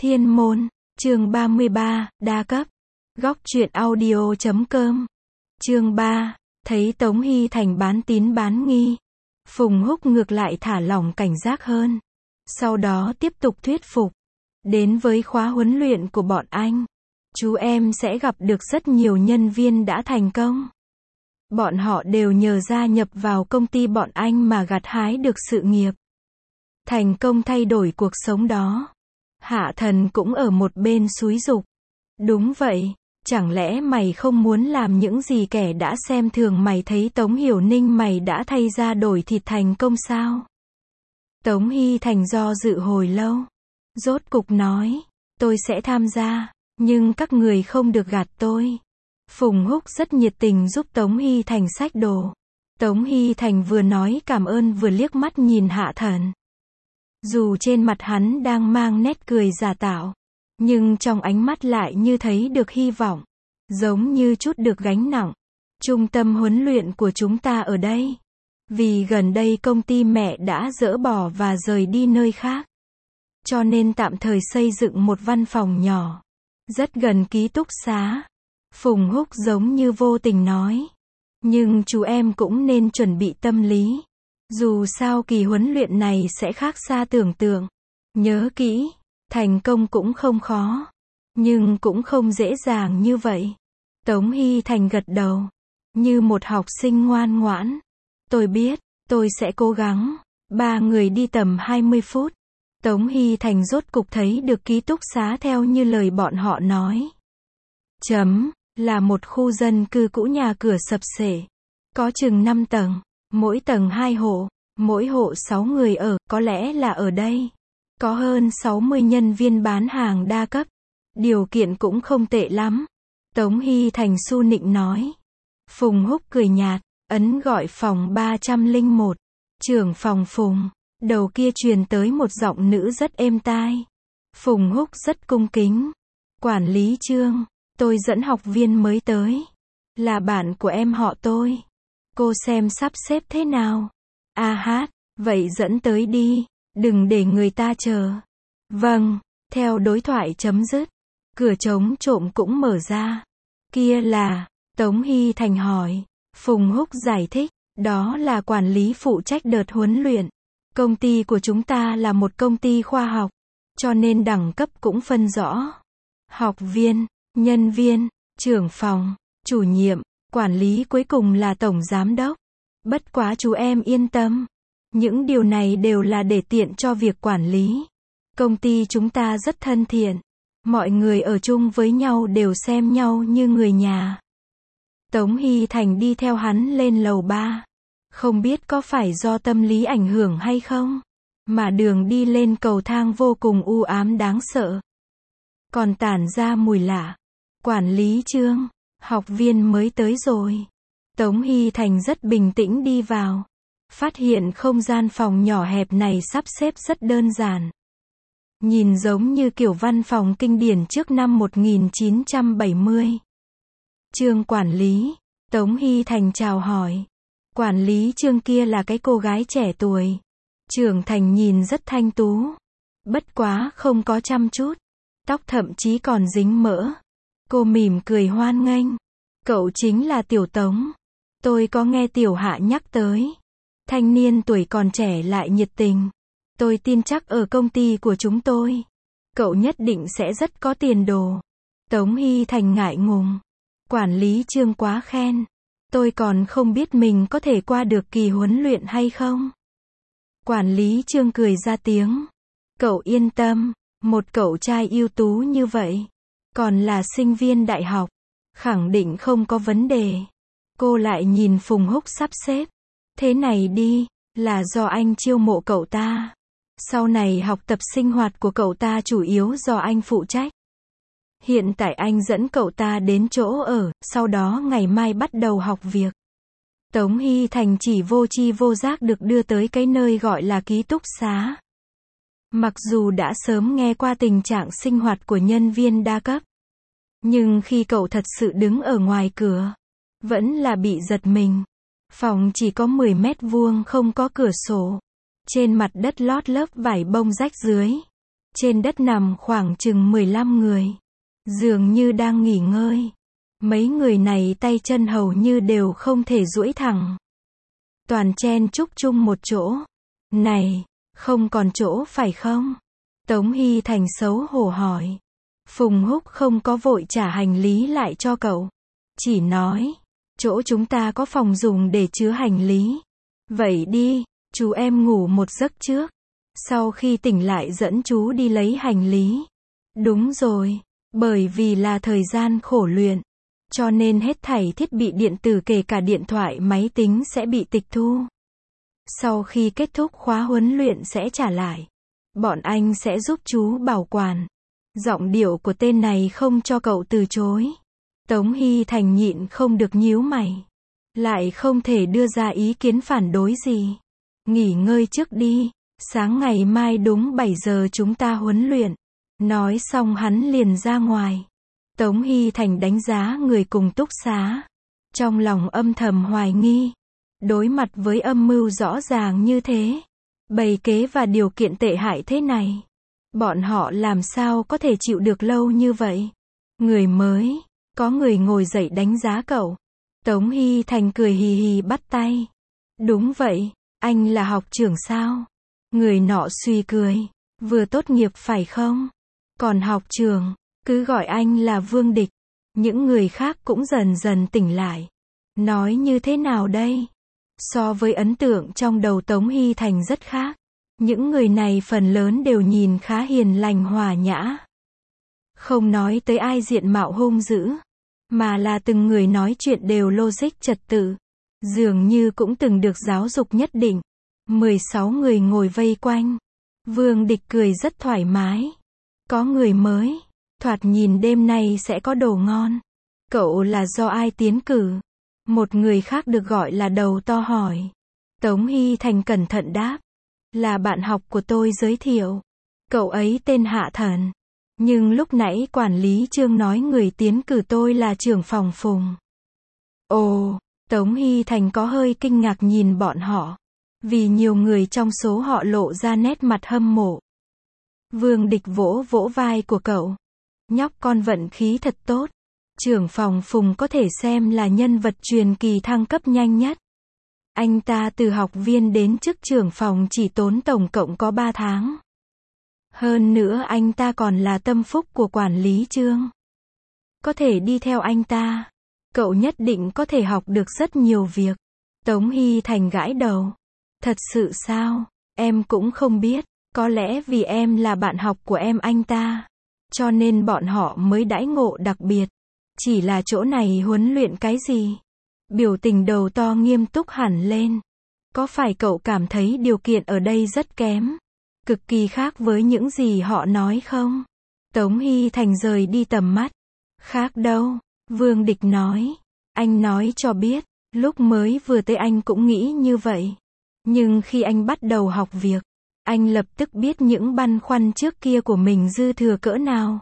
Thiên môn, chương 33, đa cấp. Góc truyện audio.com. Chương 3, thấy Tống Hy Thành bán tín bán nghi. Phùng Húc ngược lại thả lỏng cảnh giác hơn. Sau đó tiếp tục thuyết phục. Đến với khóa huấn luyện của bọn anh, chú em sẽ gặp được rất nhiều nhân viên đã thành công. Bọn họ đều nhờ gia nhập vào công ty bọn anh mà gặt hái được sự nghiệp. Thành công thay đổi cuộc sống đó. Hạ Thần cũng ở một bên xúi giục. Đúng vậy, chẳng lẽ mày không muốn làm những gì kẻ đã xem thường mày thấy Tống Hiểu Ninh mày đã thay ra đổi thịt thành công sao? Tống Hy Thành do dự hồi lâu. Rốt cục nói, tôi sẽ tham gia, nhưng các người không được gạt tôi. Phùng Húc rất nhiệt tình giúp Tống Hy Thành xách đồ. Tống Hy Thành vừa nói cảm ơn vừa liếc mắt nhìn Hạ Thần. Dù trên mặt hắn đang mang nét cười giả tạo, nhưng trong ánh mắt lại như thấy được hy vọng, giống như chút được gánh nặng. Trung tâm huấn luyện của chúng ta ở đây. Vì gần đây công ty mẹ đã dỡ bỏ và rời đi nơi khác, cho nên tạm thời xây dựng một văn phòng nhỏ, rất gần ký túc xá. Phùng Húc giống như vô tình nói. Nhưng chú em cũng nên chuẩn bị tâm lý. Dù sao kỳ huấn luyện này sẽ khác xa tưởng tượng. Nhớ kỹ, thành công cũng không khó, nhưng cũng không dễ dàng như vậy. Tống Hy Thành gật đầu, như một học sinh ngoan ngoãn. Tôi biết, tôi sẽ cố gắng. Ba người đi tầm 20 phút. Tống Hy Thành rốt cục thấy được ký túc xá theo như lời bọn họ nói. Là một khu dân cư cũ nhà cửa sập xệ. Có chừng 5 tầng, mỗi tầng 2 hộ, mỗi hộ 6 người ở, có lẽ là ở đây. Có hơn 60 nhân viên bán hàng đa cấp. Điều kiện cũng không tệ lắm. Tống Hy Thành su nịnh nói. Phùng Húc cười nhạt, ấn gọi phòng 301. Trưởng phòng Phùng. Đầu kia truyền tới một giọng nữ rất êm tai. Phùng Húc rất cung kính. Quản lý Trương, tôi dẫn học viên mới tới. Là bạn của em họ tôi. Cô xem sắp xếp thế nào? Vậy dẫn tới đi. Đừng để người ta chờ. Vâng, theo đối thoại chấm dứt. Cửa trống trộm cũng mở ra. Kia là, Tống Hy Thành hỏi. Phùng Húc giải thích, đó là quản lý phụ trách đợt huấn luyện. Công ty của chúng ta là một công ty khoa học, cho nên đẳng cấp cũng phân rõ. Học viên, nhân viên, trưởng phòng, chủ nhiệm, quản lý cuối cùng là tổng giám đốc. Bất quá chú em yên tâm. Những điều này đều là để tiện cho việc quản lý. Công ty chúng ta rất thân thiện. Mọi người ở chung với nhau đều xem nhau như người nhà. Tống Hy Thành đi theo hắn lên lầu 3. Không biết có phải do tâm lý ảnh hưởng hay không, mà đường đi lên cầu thang vô cùng u ám đáng sợ. Còn tản ra mùi lạ. Quản lý Trương, học viên mới tới rồi. Tống Hy Thành rất bình tĩnh đi vào. Phát hiện không gian phòng nhỏ hẹp này sắp xếp rất đơn giản. Nhìn giống như kiểu văn phòng kinh điển trước năm 1970. Trương quản lý, Tống Hy Thành chào hỏi. Quản lý Trương kia là cái cô gái trẻ tuổi. Trưởng thành nhìn rất thanh tú. Bất quá không có chăm chút. Tóc thậm chí còn dính mỡ. Cô mỉm cười hoan nghênh. Cậu chính là Tiểu Tống. Tôi có nghe Tiểu Hạ nhắc tới. Thanh niên tuổi còn trẻ lại nhiệt tình. Tôi tin chắc ở công ty của chúng tôi, cậu nhất định sẽ rất có tiền đồ. Tống Hy Thành ngại ngùng. Quản lý Trương quá khen. Tôi còn không biết mình có thể qua được kỳ huấn luyện hay không. Quản lý Trương cười ra tiếng. Cậu yên tâm, một cậu trai ưu tú như vậy, còn là sinh viên đại học, khẳng định không có vấn đề. Cô lại nhìn Phùng Húc sắp xếp. Thế này đi, là do anh chiêu mộ cậu ta. Sau này học tập sinh hoạt của cậu ta chủ yếu do anh phụ trách. Hiện tại anh dẫn cậu ta đến chỗ ở, sau đó ngày mai bắt đầu học việc. Tống Hy Thành chỉ vô tri vô giác được đưa tới cái nơi gọi là ký túc xá. Mặc dù đã sớm nghe qua tình trạng sinh hoạt của nhân viên đa cấp, nhưng khi cậu thật sự đứng ở ngoài cửa, vẫn là bị giật mình. Phòng chỉ có 10 mét vuông không có cửa sổ. Trên mặt đất lót lớp vải bông rách dưới. Trên đất nằm khoảng chừng 15 người. Dường như đang nghỉ ngơi. Mấy người này tay chân hầu như đều không thể duỗi thẳng. Toàn chen chúc chung một chỗ. Này, không còn chỗ phải không? Tống Hy Thành xấu hổ hỏi. Phùng Húc không có vội trả hành lý lại cho cậu. Chỉ nói, chỗ chúng ta có phòng dùng để chứa hành lý. Vậy đi, chú em ngủ một giấc trước. Sau khi tỉnh lại dẫn chú đi lấy hành lý. Đúng rồi, bởi vì là thời gian khổ luyện. Cho nên hết thảy thiết bị điện tử kể cả điện thoại máy tính sẽ bị tịch thu. Sau khi kết thúc khóa huấn luyện sẽ trả lại. Bọn anh sẽ giúp chú bảo quản. Giọng điệu của tên này không cho cậu từ chối. Tống Hy Thành nhịn không được nhíu mày. Lại không thể đưa ra ý kiến phản đối gì. Nghỉ ngơi trước đi. Sáng ngày mai đúng 7 giờ chúng ta huấn luyện. Nói xong hắn liền ra ngoài. Tống Hy Thành đánh giá người cùng túc xá. Trong lòng âm thầm hoài nghi. Đối mặt với âm mưu rõ ràng như thế. Bày kế và điều kiện tệ hại thế này. Bọn họ làm sao có thể chịu được lâu như vậy? Người mới. Có người ngồi dậy đánh giá cậu. Tống Hy Thành cười hì hì bắt tay. Đúng vậy, anh là học trưởng sao? Người nọ suy cười. Vừa tốt nghiệp phải không? Còn học trưởng, cứ gọi anh là Vương Địch. Những người khác cũng dần dần tỉnh lại. Nói như thế nào đây? So với ấn tượng trong đầu Tống Hy Thành rất khác. Những người này phần lớn đều nhìn khá hiền lành hòa nhã. Không nói tới ai diện mạo hung dữ. Mà là từng người nói chuyện đều logic trật tự. Dường như cũng từng được giáo dục nhất định. 16 người ngồi vây quanh. Vương Địch cười rất thoải mái. Có người mới. Thoạt nhìn đêm nay sẽ có đồ ngon. Cậu là do ai tiến cử? Một người khác được gọi là đầu to hỏi. Tống Hy Thành cẩn thận đáp. Là bạn học của tôi giới thiệu. Cậu ấy tên Hạ Thần. Nhưng lúc nãy quản lý Trương nói người tiến cử tôi là trưởng phòng Phùng. Ồ, Tống Hy Thành có hơi kinh ngạc nhìn bọn họ. Vì nhiều người trong số họ lộ ra nét mặt hâm mộ. Vương Địch vỗ vỗ vai của cậu. Nhóc con vận khí thật tốt. Trưởng phòng Phùng có thể xem là nhân vật truyền kỳ thăng cấp nhanh nhất. Anh ta từ học viên đến chức trưởng phòng chỉ tốn tổng cộng có 3 tháng. Hơn nữa anh ta còn là tâm phúc của quản lý Trương. Có thể đi theo anh ta. Cậu nhất định có thể học được rất nhiều việc. Tống Hy Thành gãi đầu. Thật sự sao? Em cũng không biết. Có lẽ vì em là bạn học của em anh ta. Cho nên bọn họ mới đãi ngộ đặc biệt. Chỉ là chỗ này huấn luyện cái gì? Biểu tình đầu to nghiêm túc hẳn lên. Có phải cậu cảm thấy điều kiện ở đây rất kém? Cực kỳ khác với những gì họ nói không? Tống Hy Thành rời đi tầm mắt. Khác đâu? Vương Địch nói. Anh nói cho biết. Lúc mới vừa tới anh cũng nghĩ như vậy. Nhưng khi anh bắt đầu học việc, anh lập tức biết những băn khoăn trước kia của mình dư thừa cỡ nào.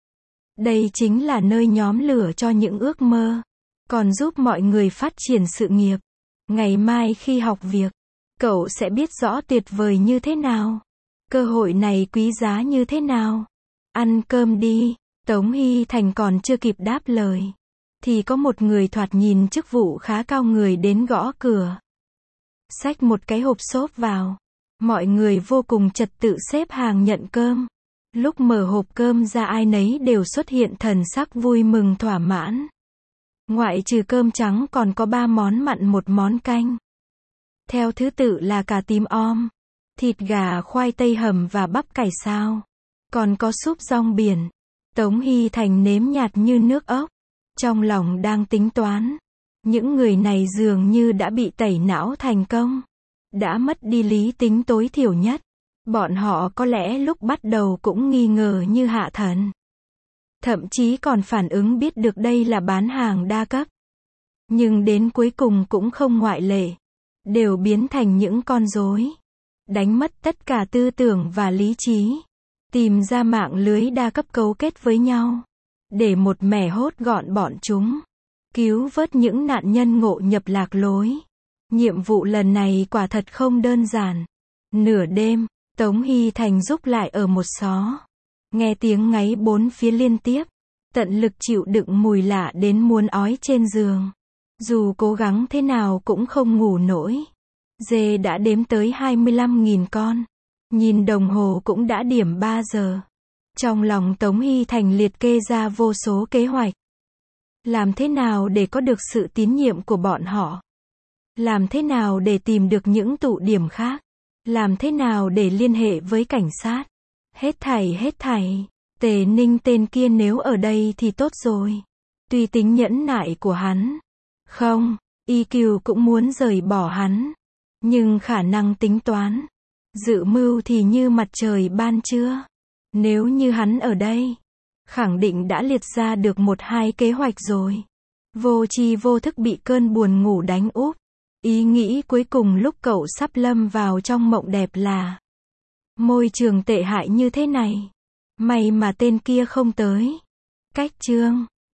Đây chính là nơi nhóm lửa cho những ước mơ. Còn giúp mọi người phát triển sự nghiệp. Ngày mai khi học việc, cậu sẽ biết rõ tuyệt vời như thế nào. Cơ hội này quý giá như thế nào. Ăn cơm đi. Tống Hy Thành còn chưa kịp đáp lời. Thì có một người thoạt nhìn chức vụ khá cao người đến gõ cửa. Xách một cái hộp xốp vào. Mọi người vô cùng trật tự xếp hàng nhận cơm. Lúc mở hộp cơm ra ai nấy đều xuất hiện thần sắc vui mừng thỏa mãn. Ngoại trừ cơm trắng còn có 3 món mặn 1 món canh. Theo thứ tự là cà tím om, thịt gà khoai tây hầm và bắp cải xào. Còn có súp rong biển. Tống Hy Thành nếm nhạt như nước ốc. Trong lòng đang tính toán. Những người này dường như đã bị tẩy não thành công. Đã mất đi lý tính tối thiểu nhất. Bọn họ có lẽ lúc bắt đầu cũng nghi ngờ như Hạ Thần. Thậm chí còn phản ứng biết được đây là bán hàng đa cấp. Nhưng đến cuối cùng cũng không ngoại lệ. Đều biến thành những con rối. Đánh mất tất cả tư tưởng và lý trí. Tìm ra mạng lưới đa cấp cấu kết với nhau. Để một mẻ hốt gọn bọn chúng. Cứu vớt những nạn nhân ngộ nhập lạc lối. Nhiệm vụ lần này quả thật không đơn giản. Nửa đêm, Tống Hy Thành rúc lại ở một xó. Nghe tiếng ngáy bốn phía liên tiếp. Tận lực chịu đựng mùi lạ đến muốn ói trên giường. Dù cố gắng thế nào cũng không ngủ nổi. Dê đã đếm tới 25.000 con. Nhìn đồng hồ cũng đã điểm 3 giờ. Trong lòng Tống Hy Thành liệt kê ra vô số kế hoạch. Làm thế nào để có được sự tín nhiệm của bọn họ? Làm thế nào để tìm được những tụ điểm khác? Làm thế nào để liên hệ với cảnh sát? Hết thảy. Tề Ninh tên kia nếu ở đây thì tốt rồi. Tuy tính nhẫn nại của hắn. Không, EQ cũng muốn rời bỏ hắn. Nhưng khả năng tính toán. Dự mưu thì như mặt trời ban trưa. Nếu như hắn ở đây, khẳng định đã liệt ra được 1-2 kế hoạch rồi. Vô tri vô thức bị cơn buồn ngủ đánh úp. Ý nghĩ cuối cùng lúc cậu sắp lâm vào trong mộng đẹp là môi trường tệ hại như thế này. May mà tên kia không tới. Cách chương